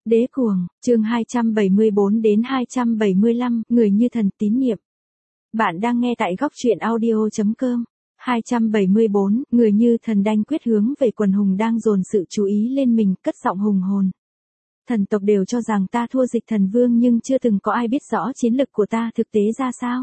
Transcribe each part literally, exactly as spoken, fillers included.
Đế cuồng, chương hai trăm bảy mươi bốn đến hai trăm bảy mươi lăm, người như thần tín nhiệm. Bạn đang nghe tại góc truyện audio chấm com. hai trăm bảy mươi bốn, người như thần đanh quyết hướng về quần hùng đang dồn sự chú ý lên mình, cất giọng hùng hồn. Thần tộc đều cho rằng ta thua dịch thần vương nhưng chưa từng có ai biết rõ chiến lực của ta thực tế ra sao.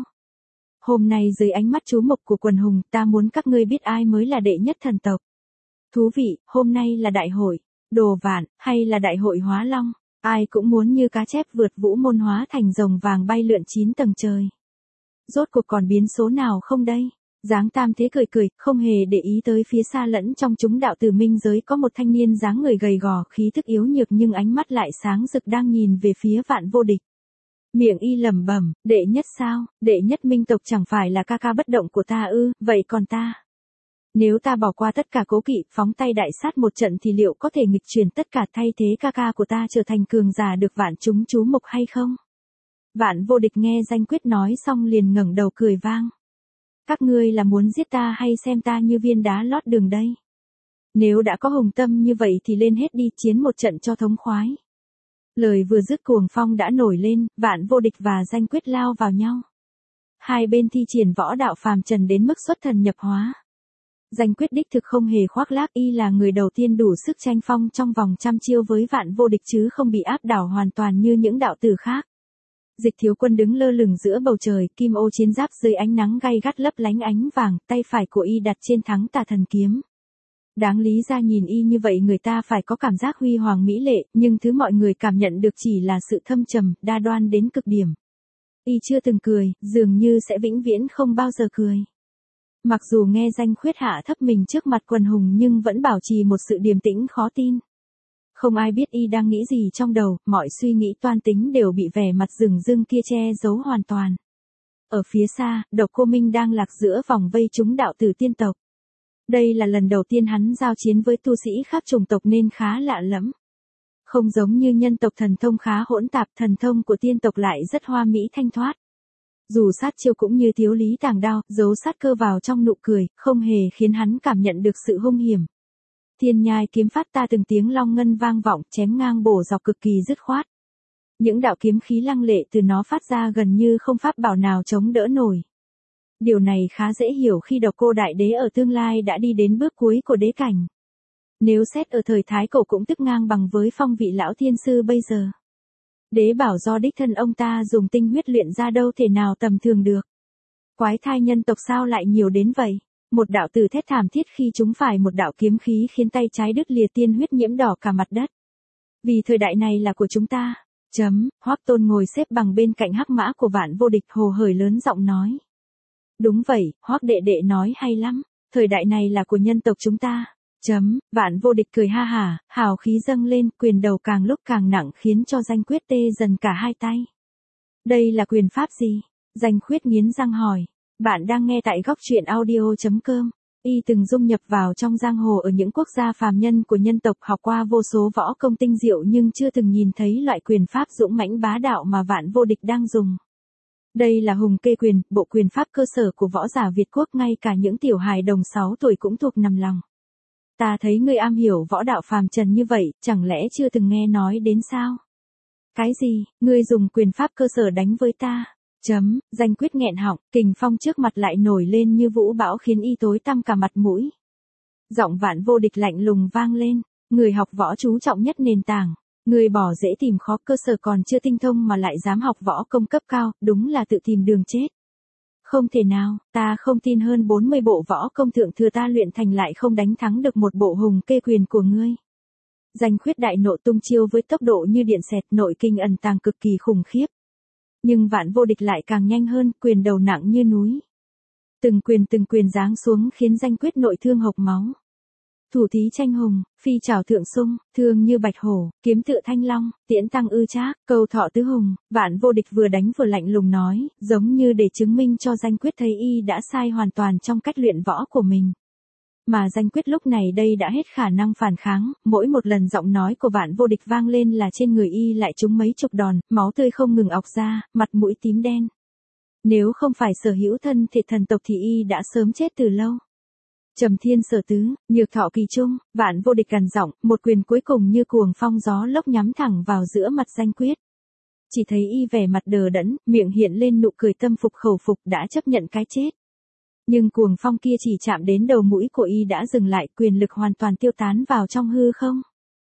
Hôm nay dưới ánh mắt chú mục của quần hùng, ta muốn các ngươi biết ai mới là đệ nhất thần tộc. Thú vị, hôm nay là đại hội Đồ Vạn, hay là đại hội Hóa Long, ai cũng muốn như cá chép vượt vũ môn hóa thành rồng vàng bay lượn chín tầng trời. Rốt cuộc còn biến số nào không đây? Dáng tam thế cười cười, không hề để ý tới phía xa lẫn trong chúng đạo tử minh giới có một thanh niên dáng người gầy gò, khí thức yếu nhược nhưng ánh mắt lại sáng rực đang nhìn về phía Vạn Vô Địch. Miệng y lẩm bẩm, đệ nhất sao, đệ nhất minh tộc chẳng phải là ca ca bất động của ta ư, vậy còn ta? Nếu ta bỏ qua tất cả cố kỵ, phóng tay đại sát một trận thì liệu có thể nghịch chuyển tất cả, thay thế ca ca của ta trở thành cường giả được vạn chúng chú mục hay không? Vạn Vô Địch nghe danh quyết nói xong liền ngẩng đầu cười vang. Các ngươi là muốn giết ta hay xem ta như viên đá lót đường đây? Nếu đã có hùng tâm như vậy thì lên hết đi, chiến một trận cho thống khoái. Lời vừa dứt cuồng phong đã nổi lên, Vạn Vô Địch và danh quyết lao vào nhau. Hai bên thi triển võ đạo phàm trần đến mức xuất thần nhập hóa. Danh quyết đích thực không hề khoác lác, y là người đầu tiên đủ sức tranh phong trong vòng trăm chiêu với Vạn Vô Địch chứ không bị áp đảo hoàn toàn như những đạo tử khác. Dịch Thiếu Quân đứng lơ lửng giữa bầu trời, kim ô chiến giáp dưới ánh nắng gay gắt lấp lánh ánh vàng, tay phải của y đặt trên thắng tà thần kiếm. Đáng lý ra nhìn y như vậy người ta phải có cảm giác huy hoàng mỹ lệ, nhưng thứ mọi người cảm nhận được chỉ là sự thâm trầm, đa đoan đến cực điểm. Y chưa từng cười, dường như sẽ vĩnh viễn không bao giờ cười. Mặc dù nghe danh khuyết hạ thấp mình trước mặt quần hùng nhưng vẫn bảo trì một sự điềm tĩnh khó tin. Không ai biết y đang nghĩ gì trong đầu, mọi suy nghĩ toan tính đều bị vẻ mặt rừng rưng kia che giấu hoàn toàn. Ở phía xa, Độc Cô Minh đang lạc giữa vòng vây chúng đạo tử tiên tộc. Đây là lần đầu tiên hắn giao chiến với tu sĩ khác chủng tộc nên khá lạ lẫm. Không giống như nhân tộc thần thông khá hỗn tạp, thần thông của tiên tộc lại rất hoa mỹ thanh thoát. Dù sát chiêu cũng như thiếu lý tàng đao, giấu sát cơ vào trong nụ cười, không hề khiến hắn cảm nhận được sự hung hiểm. Thiên nhai kiếm phát ta từng tiếng long ngân vang vọng, chém ngang bổ dọc cực kỳ dứt khoát. Những đạo kiếm khí lăng lệ từ nó phát ra gần như không pháp bảo nào chống đỡ nổi. Điều này khá dễ hiểu khi Độc Cô Đại Đế ở tương lai đã đi đến bước cuối của đế cảnh. Nếu xét ở thời Thái Cổ cũng tức ngang bằng với phong vị lão thiên sư bây giờ. Đế bảo do đích thân ông ta dùng tinh huyết luyện ra đâu thể nào tầm thường được. Quái thai nhân tộc sao lại nhiều đến vậy? Một đạo tử thét thảm thiết khi chúng phải một đạo kiếm khí khiến tay trái đứt lìa, tiên huyết nhiễm đỏ cả mặt đất. Vì thời đại này là của chúng ta. Chấm, Hoắc Tôn ngồi xếp bằng bên cạnh hắc mã của Vạn Vô Địch hồ hởi lớn giọng nói. Đúng vậy, Hoắc đệ đệ nói hay lắm, thời đại này là của nhân tộc chúng ta. Chấm, Vạn Vô Địch cười ha hả, hào khí dâng lên, quyền đầu càng lúc càng nặng khiến cho danh quyết tê dần cả hai tay. Đây là quyền pháp gì? Danh quyết nghiến răng hỏi. Bạn đang nghe tại góc truyện audio chấm com. Y từng dung nhập vào trong giang hồ ở những quốc gia phàm nhân của nhân tộc, học qua vô số võ công tinh diệu nhưng chưa từng nhìn thấy loại quyền pháp dũng mãnh bá đạo mà Vạn Vô Địch đang dùng. Đây là hùng kê quyền, bộ quyền pháp cơ sở của võ giả Việt Quốc, ngay cả những tiểu hài đồng sáu tuổi cũng thuộc nằm lòng. Ta thấy ngươi am hiểu võ đạo phàm trần như vậy, chẳng lẽ chưa từng nghe nói đến sao? Cái gì, ngươi dùng quyền pháp cơ sở đánh với ta? Chấm, danh quyết nghẹn họng, kình phong trước mặt lại nổi lên như vũ bão khiến y tối tăm cả mặt mũi. Giọng Vạn Vô Địch lạnh lùng vang lên, người học võ chú trọng nhất nền tảng, người bỏ dễ tìm khó, cơ sở còn chưa tinh thông mà lại dám học võ công cấp cao, đúng là tự tìm đường chết. Không thể nào, ta không tin hơn bốn mươi bộ võ công thượng thừa ta luyện thành lại không đánh thắng được một bộ hùng kê quyền của ngươi. Danh khuyết đại nộ tung chiêu với tốc độ như điện xẹt, nội kinh ẩn tàng cực kỳ khủng khiếp. Nhưng Vạn Vô Địch lại càng nhanh hơn, quyền đầu nặng như núi. Từng quyền từng quyền giáng xuống khiến danh quyết nội thương hộc máu. Thủ thí tranh hùng, phi trảo thượng sung, thương như bạch hổ, kiếm tựa thanh long, tiễn tăng ư trác, câu thọ tứ hùng. Vạn Vô Địch vừa đánh vừa lạnh lùng nói, giống như để chứng minh cho danh quyết thấy y đã sai hoàn toàn trong cách luyện võ của mình. Mà danh quyết lúc này đây đã hết khả năng phản kháng, mỗi một lần giọng nói của Vạn Vô Địch vang lên là trên người y lại trúng mấy chục đòn, máu tươi không ngừng ọc ra, mặt mũi tím đen. Nếu không phải sở hữu thân thể thần tộc thì y đã sớm chết từ lâu. Trầm thiên sở tứ, nhược thọ kỳ trung, vạn vô địch gằn giọng, một quyền cuối cùng như cuồng phong gió lốc nhắm thẳng vào giữa mặt Danh Quyết. Chỉ thấy y vẻ mặt đờ đẫn, miệng hiện lên nụ cười tâm phục khẩu phục đã chấp nhận cái chết. Nhưng cuồng phong kia chỉ chạm đến đầu mũi của y đã dừng lại, quyền lực hoàn toàn tiêu tán vào trong hư không.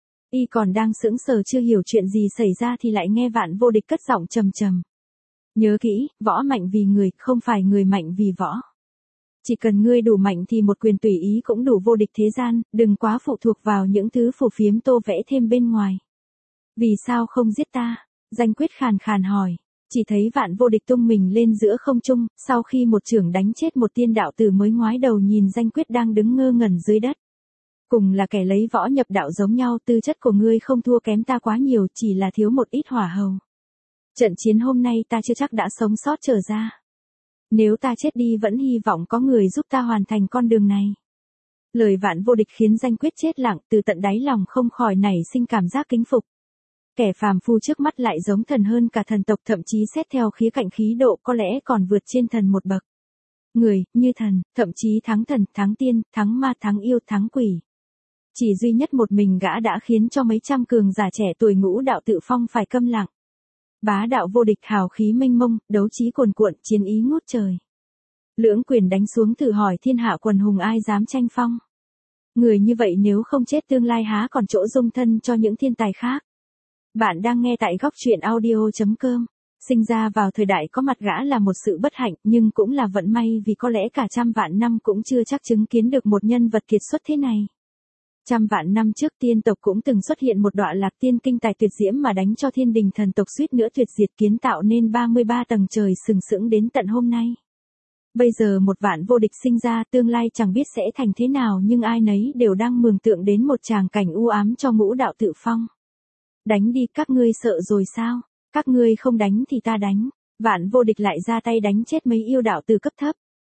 Y còn đang sững sờ chưa hiểu chuyện gì xảy ra thì lại nghe vạn vô địch cất giọng trầm trầm. Nhớ kỹ, võ mạnh vì người, không phải người mạnh vì võ. Chỉ cần ngươi đủ mạnh thì một quyền tùy ý cũng đủ vô địch thế gian, đừng quá phụ thuộc vào những thứ phù phiếm tô vẽ thêm bên ngoài. Vì sao không giết ta? Danh Quyết khàn khàn hỏi. Chỉ thấy vạn vô địch tung mình lên giữa không trung, sau khi một chưởng đánh chết một tiên đạo tử mới ngoái đầu nhìn Danh Quyết đang đứng ngơ ngẩn dưới đất. Cùng là kẻ lấy võ nhập đạo giống nhau, tư chất của ngươi không thua kém ta quá nhiều, chỉ là thiếu một ít hỏa hầu. Trận chiến hôm nay ta chưa chắc đã sống sót trở ra. Nếu ta chết đi vẫn hy vọng có người giúp ta hoàn thành con đường này. Lời vạn vô địch khiến Danh Quyết chết lặng, từ tận đáy lòng không khỏi nảy sinh cảm giác kính phục. Kẻ phàm phu trước mắt lại giống thần hơn cả thần tộc, thậm chí xét theo khía cạnh khí độ có lẽ còn vượt trên thần một bậc. Người, như thần, thậm chí thắng thần, thắng tiên, thắng ma, thắng yêu, thắng quỷ. Chỉ duy nhất một mình gã đã khiến cho mấy trăm cường giả trẻ tuổi ngũ đạo tự phong phải câm lặng. Bá đạo vô địch, hào khí mênh mông, đấu trí cuồn cuộn, chiến ý ngút trời. Lưỡng quyền đánh xuống thử hỏi thiên hạ quần hùng ai dám tranh phong. Người như vậy nếu không chết tương lai há còn chỗ dung thân cho những thiên tài khác. Bạn đang nghe tại góc truyện audio chấm com. Sinh ra vào thời đại có mặt gã là một sự bất hạnh, nhưng cũng là vận may vì có lẽ cả trăm vạn năm cũng chưa chắc chứng kiến được một nhân vật kiệt xuất thế này. Trăm vạn năm trước tiên tộc cũng từng xuất hiện một đọa lạc tiên kinh tài tuyệt diễm mà đánh cho thiên đình thần tộc suýt nữa tuyệt diệt, kiến tạo nên ba mươi ba tầng trời sừng sững đến tận hôm nay. Bây giờ một vạn vô địch sinh ra, tương lai chẳng biết sẽ thành thế nào, nhưng ai nấy đều đang mường tượng đến một tràng cảnh u ám cho ngũ đạo tự phong. Đánh đi, các ngươi sợ rồi sao? Các ngươi không đánh thì ta đánh. Vạn vô địch lại ra tay đánh chết mấy yêu đạo từ cấp thấp.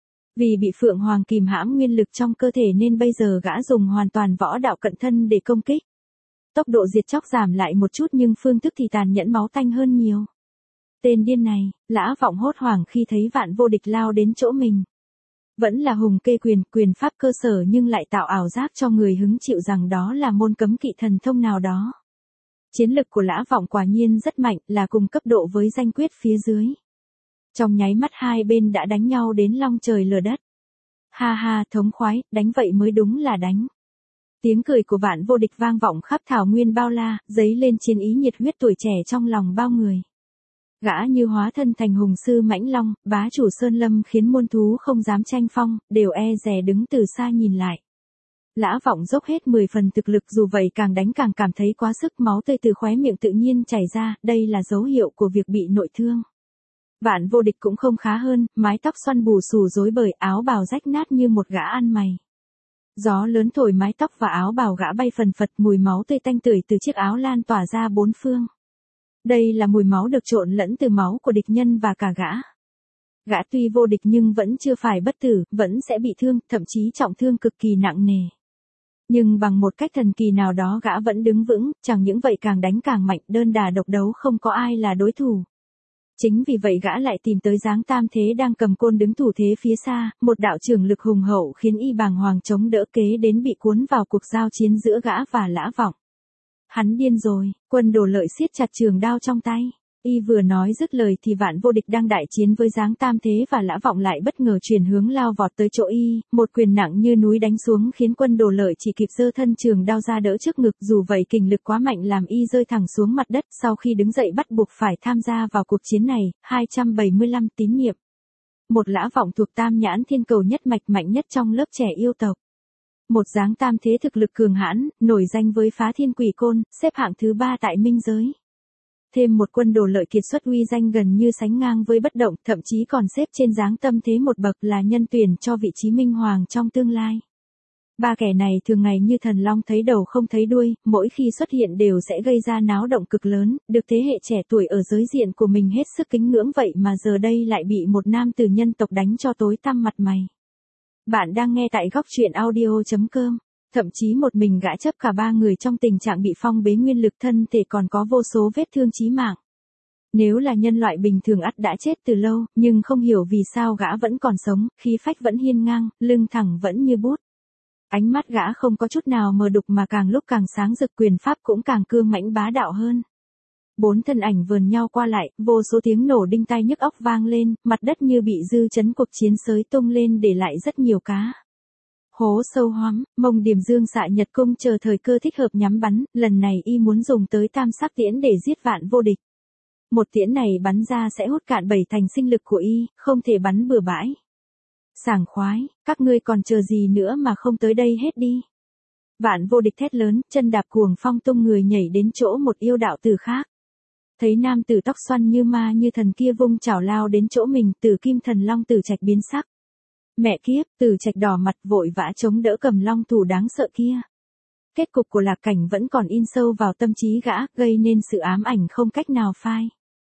Vì bị Phượng Hoàng kìm hãm nguyên lực trong cơ thể nên bây giờ gã dùng hoàn toàn võ đạo cận thân để công kích. Tốc độ diệt chóc giảm lại một chút nhưng phương thức thì tàn nhẫn máu tanh hơn nhiều. Tên điên này, Lã Vọng hốt hoảng khi thấy vạn vô địch lao đến chỗ mình. Vẫn là hùng kê quyền, quyền pháp cơ sở nhưng lại tạo ảo giác cho người hứng chịu rằng đó là môn cấm kỵ thần thông nào đó. Chiến lực của Lã Vọng quả nhiên rất mạnh, là cùng cấp độ với Danh Quyết phía dưới. Trong nháy mắt hai bên đã đánh nhau đến long trời lở đất. Ha ha, thống khoái, đánh vậy mới đúng là đánh. Tiếng cười của vạn vô địch vang vọng khắp thảo nguyên bao la, dấy lên chiến ý nhiệt huyết tuổi trẻ trong lòng bao người. Gã như hóa thân thành hùng sư mãnh long, bá chủ sơn lâm khiến muôn thú không dám tranh phong, đều e dè đứng từ xa nhìn lại. Lã Vọng dốc hết mười phần thực lực, dù vậy càng đánh càng cảm thấy quá sức, máu tươi từ khóe miệng tự nhiên chảy ra, đây là dấu hiệu của việc bị nội thương. Vạn vô địch cũng không khá hơn, mái tóc xoăn bù xù rối bời, áo bào rách nát như một gã ăn mày. Gió lớn thổi mái tóc và áo bào gã bay phần phật, mùi máu tươi tanh tưởi từ chiếc áo lan tỏa ra bốn phương. Đây là mùi máu được trộn lẫn từ máu của địch nhân và cả gã. Gã tuy vô địch nhưng vẫn chưa phải bất tử, vẫn sẽ bị thương, thậm chí trọng thương cực kỳ nặng nề. Nhưng bằng một cách thần kỳ nào đó gã vẫn đứng vững, chẳng những vậy càng đánh càng mạnh, đơn đà độc đấu không có ai là đối thủ. Chính vì vậy gã lại tìm tới Giáng Tam Thế đang cầm côn đứng thủ thế phía xa, một đạo trưởng lực hùng hậu khiến y bàng hoàng chống đỡ kế đến bị cuốn vào cuộc giao chiến giữa gã và Lã Vọng. Hắn điên rồi, Quân Đồ Lợi siết chặt trường đao trong tay. Y vừa nói dứt lời thì vạn vô địch đang đại chiến với Giáng Tam Thế và Lã Vọng lại bất ngờ chuyển hướng lao vọt tới chỗ y, một quyền nặng như núi đánh xuống khiến Quân Đồ Lợi chỉ kịp giơ thân trường đao ra đỡ trước ngực, dù vậy kình lực quá mạnh làm y rơi thẳng xuống mặt đất, sau khi đứng dậy bắt buộc phải tham gia vào cuộc chiến này. hai trăm bảy mươi lăm tín nhiệm. Một Lã Vọng thuộc Tam Nhãn Thiên Cầu nhất mạch mạnh nhất trong lớp trẻ yêu tộc. Một Giáng Tam Thế thực lực cường hãn, nổi danh với phá thiên quỷ côn, xếp hạng thứ ba tại minh giới. Thêm một Quân Đồ Lợi kiệt xuất uy danh gần như sánh ngang với Bất Động, thậm chí còn xếp trên Giáng Tâm Thế một bậc, là nhân tuyển cho vị trí minh hoàng trong tương lai. Ba kẻ này thường ngày như thần long thấy đầu không thấy đuôi, mỗi khi xuất hiện đều sẽ gây ra náo động cực lớn, được thế hệ trẻ tuổi ở giới diện của mình hết sức kính ngưỡng, vậy mà giờ đây lại bị một nam tử nhân tộc đánh cho tối tăm mặt mày. Bạn đang nghe tại góc truyện audio chấm com. Thậm chí một mình gã chấp cả ba người trong tình trạng bị phong bế nguyên lực, thân thể còn có vô số vết thương chí mạng. Nếu là nhân loại bình thường ắt đã chết từ lâu, nhưng không hiểu vì sao gã vẫn còn sống, khí phách vẫn hiên ngang, lưng thẳng vẫn như bút. Ánh mắt gã không có chút nào mờ đục mà càng lúc càng sáng rực, quyền pháp cũng càng cương mãnh bá đạo hơn. Bốn thân ảnh vờn nhau qua lại, vô số tiếng nổ đinh tai nhức óc vang lên, mặt đất như bị dư chấn cuộc chiến xới tung lên để lại rất nhiều cá. Hố sâu hoắm, Mông Điềm Dương xạ nhật cung chờ thời cơ thích hợp nhắm bắn, lần này y muốn dùng tới tam sắc tiễn để giết Vạn Vô Địch. Một tiễn này bắn ra sẽ hút cạn bảy thành sinh lực của y, không thể bắn bừa bãi. Sảng khoái, các ngươi còn chờ gì nữa mà không tới đây hết đi. Vạn Vô Địch thét lớn, chân đạp cuồng phong tung người nhảy đến chỗ một yêu đạo tử khác. Thấy nam tử tóc xoăn như ma như thần kia vung chảo lao đến chỗ mình, Tử Kim Thần Long Tử Trạch biến sắc. Mẹ kiếp, Tử Trạch đỏ mặt vội vã chống đỡ cầm long thủ đáng sợ kia. Kết cục của Lạc Cảnh vẫn còn in sâu vào tâm trí gã, gây nên sự ám ảnh không cách nào phai.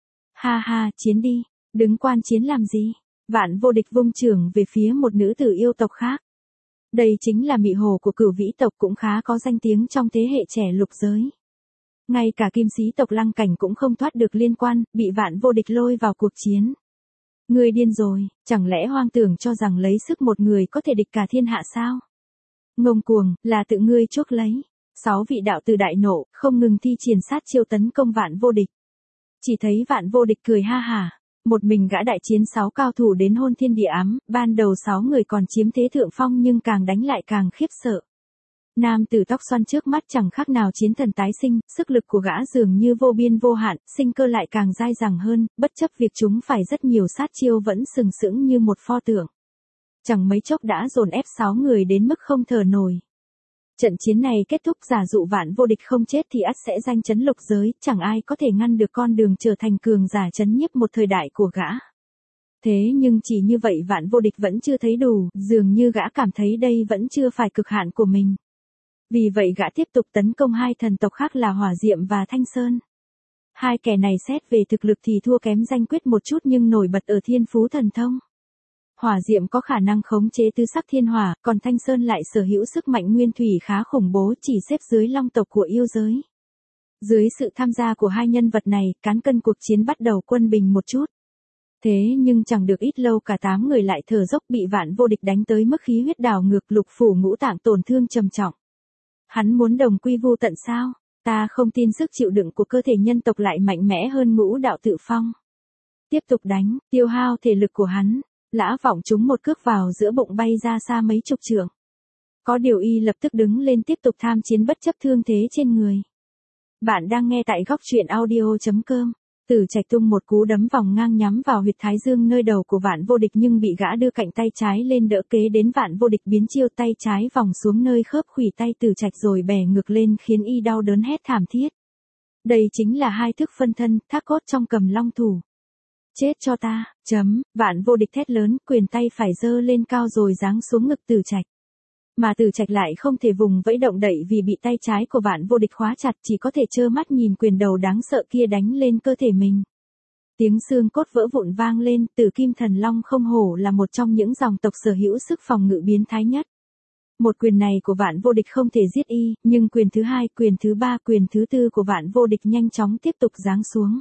Ha ha, chiến đi, đứng quan chiến làm gì? Vạn Vô Địch vung chưởng về phía một nữ tử yêu tộc khác. Đây chính là Mị Hồ của Cửu Vĩ tộc, cũng khá có danh tiếng trong thế hệ trẻ lục giới. Ngay cả Kim Sĩ tộc Lăng Cảnh cũng không thoát được liên quan, bị Vạn Vô Địch lôi vào cuộc chiến. Ngươi điên rồi, chẳng lẽ hoang tưởng cho rằng lấy sức một người có thể địch cả thiên hạ sao? Ngông cuồng, là tự ngươi chuốc lấy. Sáu vị đạo tử đại nộ, không ngừng thi triển sát chiêu tấn công Vạn Vô Địch. Chỉ thấy Vạn Vô Địch cười ha hả, một mình gã đại chiến sáu cao thủ đến hôn thiên địa ám, ban đầu sáu người còn chiếm thế thượng phong nhưng càng đánh lại càng khiếp sợ. Nam tử tóc xoăn trước mắt chẳng khác nào chiến thần tái sinh, sức lực của gã dường như vô biên vô hạn, sinh cơ lại càng dai dẳng hơn, bất chấp việc chúng phải rất nhiều sát chiêu vẫn sừng sững như một pho tượng. Chẳng mấy chốc đã dồn ép sáu người đến mức không thở nổi. Trận chiến này kết thúc, giả dụ Vạn Vô Địch không chết thì ắt sẽ danh chấn lục giới, chẳng ai có thể ngăn được con đường trở thành cường giả chấn nhiếp một thời đại của gã. Thế nhưng chỉ như vậy Vạn Vô Địch vẫn chưa thấy đủ, dường như gã cảm thấy đây vẫn chưa phải cực hạn của mình. Vì vậy gã tiếp tục tấn công hai thần tộc khác là Hỏa Diệm và Thanh Sơn. Hai kẻ này xét về thực lực thì thua kém Danh Quyết một chút nhưng nổi bật ở thiên phú thần thông. Hỏa Diệm có khả năng khống chế tứ sắc thiên hỏa, còn Thanh Sơn lại sở hữu sức mạnh nguyên thủy khá khủng bố, chỉ xếp dưới long tộc của yêu giới. Dưới sự tham gia của hai nhân vật này, cán cân cuộc chiến bắt đầu quân bình một chút. Thế nhưng chẳng được ít lâu cả tám người lại thở dốc, bị Vạn Vô Địch đánh tới mức khí huyết đảo ngược, lục phủ ngũ tạng tổn thương trầm trọng. Hắn muốn đồng quy vu tận sao? Ta không tin sức chịu đựng của cơ thể nhân tộc lại mạnh mẽ hơn ngũ đạo tự phong. Tiếp tục đánh, tiêu hao thể lực của hắn. Lã Vọng trúng một cước vào giữa bụng bay ra xa mấy chục trượng. Có điều y lập tức đứng lên tiếp tục tham chiến bất chấp thương thế trên người. Bạn đang nghe tại góc truyện audio chấm com. Tử Trạch tung một cú đấm vòng ngang nhắm vào huyệt thái dương nơi đầu của Vạn Vô Địch nhưng bị gã đưa cạnh tay trái lên đỡ, kế đến Vạn Vô Địch biến chiêu tay trái vòng xuống nơi khớp khuỷu tay Tử Trạch rồi bẻ ngược lên khiến y đau đớn hét thảm thiết. Đây chính là hai thức phân thân, thác cốt trong cầm long thủ. Chết cho ta, chấm, Vạn Vô Địch thét lớn, quyền tay phải giơ lên cao rồi giáng xuống ngực Tử Trạch. Mà Tử Trạch lại không thể vùng vẫy động đậy vì bị tay trái của Vạn Vô Địch khóa chặt, chỉ có thể trơ mắt nhìn quyền đầu đáng sợ kia đánh lên cơ thể mình. Tiếng xương cốt vỡ vụn vang lên, Tử Kim Thần Long không hổ là một trong những dòng tộc sở hữu sức phòng ngự biến thái nhất. Một quyền này của Vạn Vô Địch không thể giết y, nhưng quyền thứ hai, quyền thứ ba, quyền thứ tư của Vạn Vô Địch nhanh chóng tiếp tục giáng xuống.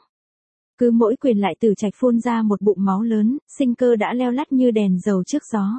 Cứ mỗi quyền lại Tử Trạch phun ra một bụng máu lớn, sinh cơ đã leo lắt như đèn dầu trước gió.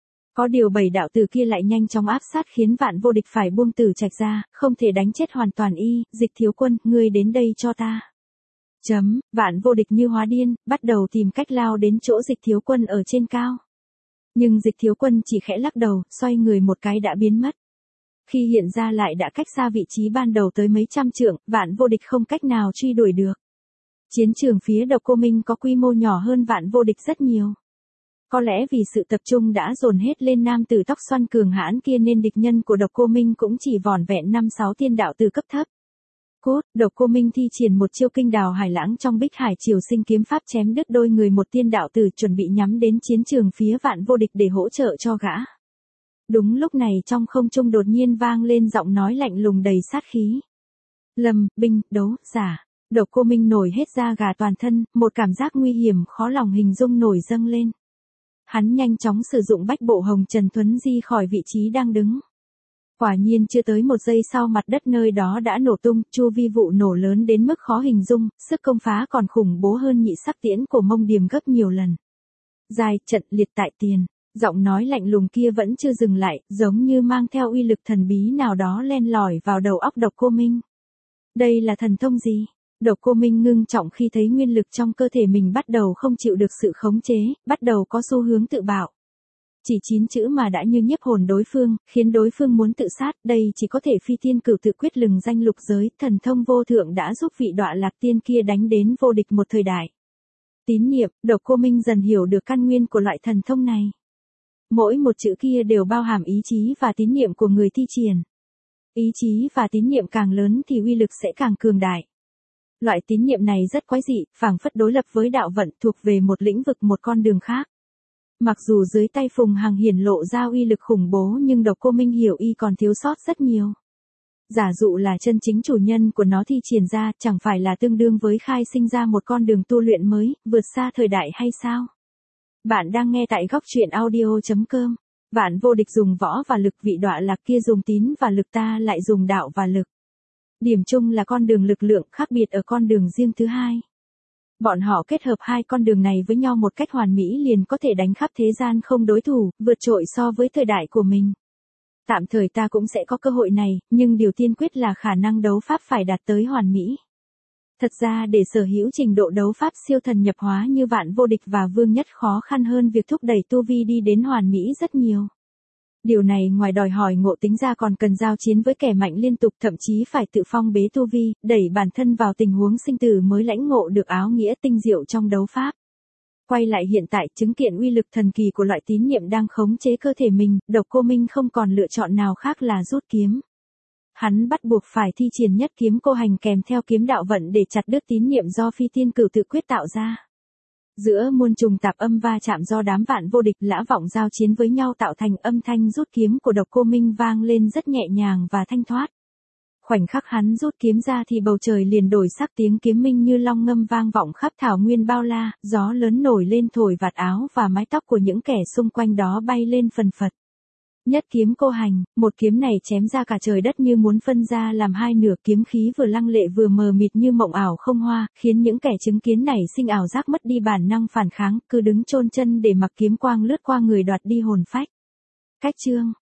Có điều bảy đạo tử kia lại nhanh chóng áp sát khiến Vạn Vô Địch phải buông Tử Trạch ra, không thể đánh chết hoàn toàn y. Dịch Thiếu Quân, ngươi đến đây cho ta. Chấm, Vạn Vô Địch như hóa điên, bắt đầu tìm cách lao đến chỗ Dịch Thiếu Quân ở trên cao. Nhưng Dịch Thiếu Quân chỉ khẽ lắc đầu, xoay người một cái đã biến mất. Khi hiện ra lại đã cách xa vị trí ban đầu tới mấy trăm trượng, Vạn Vô Địch không cách nào truy đuổi được. Chiến trường phía Độc Cô Minh có quy mô nhỏ hơn Vạn Vô Địch rất nhiều. Có lẽ vì sự tập trung đã dồn hết lên nam tử tóc xoăn cường hãn kia nên địch nhân của Độc Cô Minh cũng chỉ vỏn vẹn năm sáu tiên đạo tử cấp thấp. Cốt, Độc Cô Minh thi triển một chiêu kinh đào hải lãng trong Bích Hải Triều Sinh kiếm pháp chém đứt đôi người một tiên đạo tử, chuẩn bị nhắm đến chiến trường phía Vạn Vô Địch để hỗ trợ cho gã. Đúng lúc này trong không trung đột nhiên vang lên giọng nói lạnh lùng đầy sát khí. Lâm, binh, đấu, giả. Độc Cô Minh nổi hết da gà toàn thân, một cảm giác nguy hiểm khó lòng hình dung nổi dâng lên. Hắn nhanh chóng sử dụng bách bộ hồng trần thuấn di khỏi vị trí đang đứng. Quả nhiên chưa tới một giây sau mặt đất nơi đó đã nổ tung, chu vi vụ nổ lớn đến mức khó hình dung, sức công phá còn khủng bố hơn nhị sắc tiễn của Mông Điềm gấp nhiều lần. Dài, trận liệt tại tiền. Giọng nói lạnh lùng kia vẫn chưa dừng lại, giống như mang theo uy lực thần bí nào đó len lỏi vào đầu óc Độc Cô Minh. Đây là thần thông gì? Độc Cô Minh ngưng trọng khi thấy nguyên lực trong cơ thể mình bắt đầu không chịu được sự khống chế, bắt đầu có xu hướng tự bạo. Chỉ chín chữ mà đã như nhiếp hồn đối phương, khiến đối phương muốn tự sát, đây chỉ có thể Phi Tiên Cửu tự quyết lừng danh lục giới, thần thông vô thượng đã giúp vị Đọa Lạc Tiên kia đánh đến vô địch một thời đại. Tín niệm, Độc Cô Minh dần hiểu được căn nguyên của loại thần thông này. Mỗi một chữ kia đều bao hàm ý chí và tín niệm của người thi triển. Ý chí và tín niệm càng lớn thì uy lực sẽ càng cường đại. Loại tín niệm này rất quái dị, phảng phất đối lập với đạo vận, thuộc về một lĩnh vực một con đường khác. Mặc dù dưới tay Phùng Hằng hiển lộ ra uy lực khủng bố nhưng Độc Cô Minh hiểu y còn thiếu sót rất nhiều. Giả dụ là chân chính chủ nhân của nó thi triển ra, chẳng phải là tương đương với khai sinh ra một con đường tu luyện mới, vượt xa thời đại hay sao? Bạn đang nghe tại góc truyện audio chấm com. Vạn vô địch dùng võ và lực, vị Đọa Lạc kia dùng tín và lực, ta lại dùng đạo và lực. Điểm chung là con đường lực lượng, khác biệt ở con đường riêng thứ hai. Bọn họ kết hợp hai con đường này với nhau một cách hoàn mỹ liền có thể đánh khắp thế gian không đối thủ, vượt trội so với thời đại của mình. Tạm thời ta cũng sẽ có cơ hội này, nhưng điều tiên quyết là khả năng đấu pháp phải đạt tới hoàn mỹ. Thật ra để sở hữu trình độ đấu pháp siêu thần nhập hóa như Vạn Vô Địch và Vương Nhất khó khăn hơn việc thúc đẩy tu vi đi đến hoàn mỹ rất nhiều. Điều này ngoài đòi hỏi ngộ tính ra còn cần giao chiến với kẻ mạnh liên tục, thậm chí phải tự phong bế tu vi, đẩy bản thân vào tình huống sinh tử mới lãnh ngộ được áo nghĩa tinh diệu trong đấu pháp. Quay lại hiện tại, chứng kiện uy lực thần kỳ của loại tín niệm đang khống chế cơ thể mình, Độc Cô Minh không còn lựa chọn nào khác là rút kiếm. Hắn bắt buộc phải thi triển nhất kiếm cô hành kèm theo kiếm đạo vận để chặt đứt tín niệm do Phi Tiên Cửu tự quyết tạo ra. Giữa muôn trùng tạp âm va chạm do đám Vạn Vô Địch lã vọng giao chiến với nhau tạo thành âm thanh rút kiếm của Độc Cô Minh vang lên rất nhẹ nhàng và thanh thoát. Khoảnh khắc hắn rút kiếm ra thì bầu trời liền đổi sắc, tiếng kiếm minh như long ngâm vang vọng khắp thảo nguyên bao la, gió lớn nổi lên thổi vạt áo và mái tóc của những kẻ xung quanh đó bay lên phần phật. Nhất kiếm cô hành, một kiếm này chém ra cả trời đất như muốn phân ra làm hai nửa, kiếm khí vừa lăng lệ vừa mờ mịt như mộng ảo không hoa, khiến những kẻ chứng kiến này sinh ảo giác mất đi bản năng phản kháng, cứ đứng chôn chân để mặc kiếm quang lướt qua người đoạt đi hồn phách. Cách chương